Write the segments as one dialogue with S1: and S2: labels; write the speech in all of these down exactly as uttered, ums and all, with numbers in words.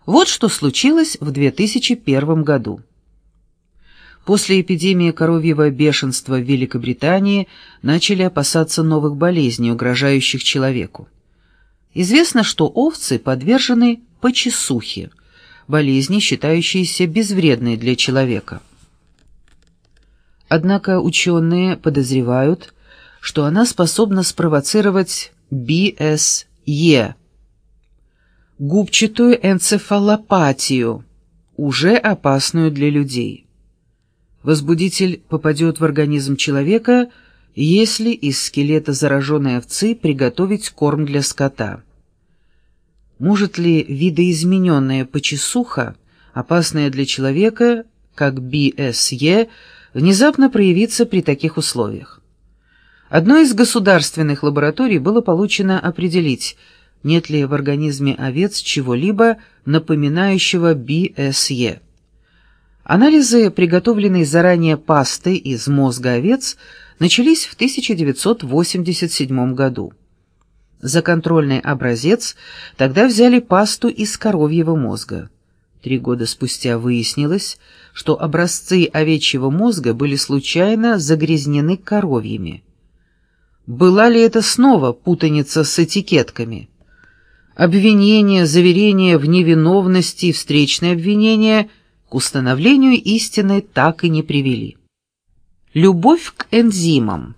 S1: Вот что случилось в две тысячи первом году. После эпидемии коровьего бешенства в Великобритании начали опасаться новых болезней, угрожающих человеку. Известно, что овцы подвержены почесухе, болезни, считающейся безвредной для человека. Однако ученые подозревают, что она способна спровоцировать би эс и – губчатую энцефалопатию, уже опасную для людей. Возбудитель попадет в организм человека, если из скелета зараженной овцы приготовить корм для скота. Может ли видоизмененная почесуха, опасная для человека, как би эс и, внезапно проявиться при таких условиях? Одной из государственных лабораторий было поручено определить, нет ли в организме овец чего-либо напоминающего би эс и. Анализы, приготовленные заранее пасты из мозга овец, начались в тысяча девятьсот восемьдесят седьмом году. За контрольный образец тогда взяли пасту из коровьего мозга. Три года спустя выяснилось, что образцы овечьего мозга были случайно загрязнены коровьими. Была ли это снова путаница с этикетками? Обвинения, заверения в невиновности и встречные обвинения к установлению истины так и не привели. Любовь к энзимам.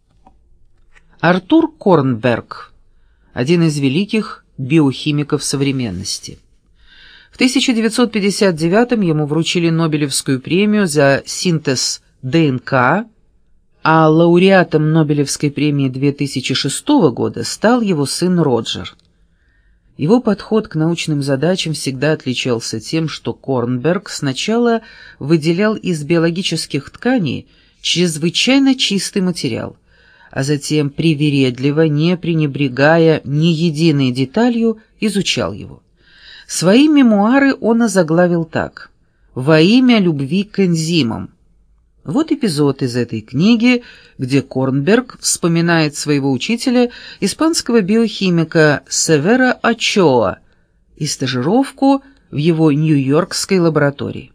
S1: Артур Корнберг, один из великих биохимиков современности. В тысяча девятьсот пятьдесят девятом ему вручили Нобелевскую премию за синтез ДНК, а лауреатом Нобелевской премии две тысячи шестого года стал его сын Роджер. Его подход к научным задачам всегда отличался тем, что Корнберг сначала выделял из биологических тканей чрезвычайно чистый материал, а затем привередливо, не пренебрегая ни единой деталью, изучал его. Свои мемуары он озаглавил так: «Во имя любви к энзимам». Вот эпизод из этой книги, где Корнберг вспоминает своего учителя, испанского биохимика Севера Очоа, и стажировку в его нью-йоркской лаборатории.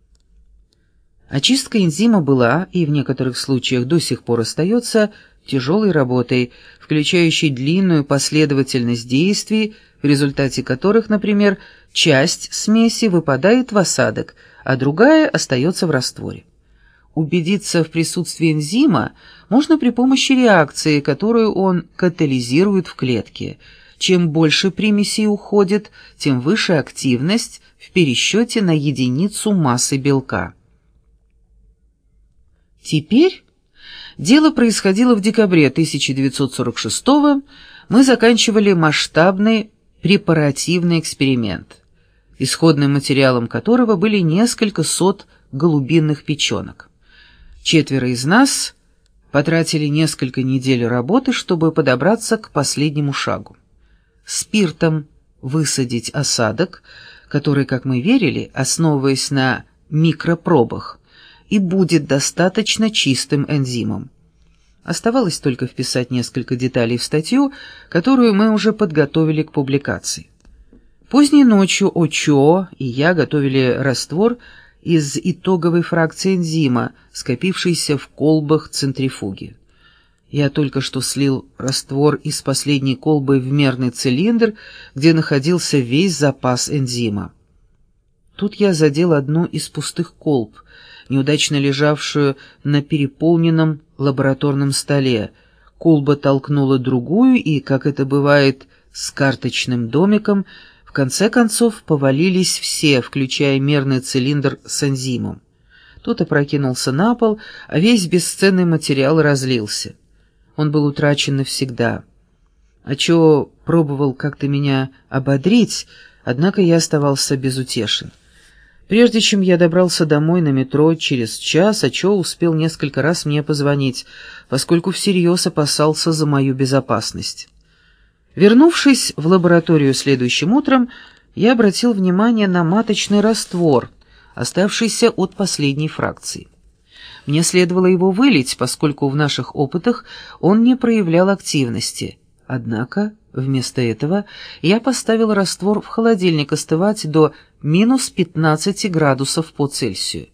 S1: Очистка энзима была, и в некоторых случаях до сих пор остается, тяжелой работой, включающей длинную последовательность действий, в результате которых, например, часть смеси выпадает в осадок, а другая остается в растворе. Убедиться в присутствии энзима можно при помощи реакции, которую он катализирует в клетке. Чем больше примесей уходит, тем выше активность в пересчете на единицу массы белка. Теперь дело происходило в декабре тысяча девятьсот сорок шестого, мы заканчивали масштабный препаративный эксперимент, исходным материалом которого были несколько сот голубиных печенок. Четверо из нас потратили несколько недель работы, чтобы подобраться к последнему шагу. Спиртом высадить осадок, который, как мы верили, основываясь на микропробах, и будет достаточно чистым энзимом. Оставалось только вписать несколько деталей в статью, которую мы уже подготовили к публикации. Поздней ночью Очо и я готовили раствор из итоговой фракции энзима, скопившейся в колбах центрифуги. Я только что слил раствор из последней колбы в мерный цилиндр, где находился весь запас энзима. Тут я задел одну из пустых колб, неудачно лежавшую на переполненном лабораторном столе. Колба толкнула другую, и, как это бывает с карточным домиком, в конце концов повалились все, включая мерный цилиндр с энзимом. Тот опрокинулся на пол, а весь бесценный материал разлился. Он был утрачен навсегда. Очо пробовал как-то меня ободрить, однако я оставался безутешен. Прежде чем я добрался домой на метро через час, Очо успел несколько раз мне позвонить, поскольку всерьез опасался за мою безопасность. Вернувшись в лабораторию следующим утром, я обратил внимание на маточный раствор, оставшийся от последней фракции. Мне следовало его вылить, поскольку в наших опытах он не проявлял активности, однако Вместо этого я поставил раствор в холодильник остывать до минус пятнадцати градусов по Цельсию.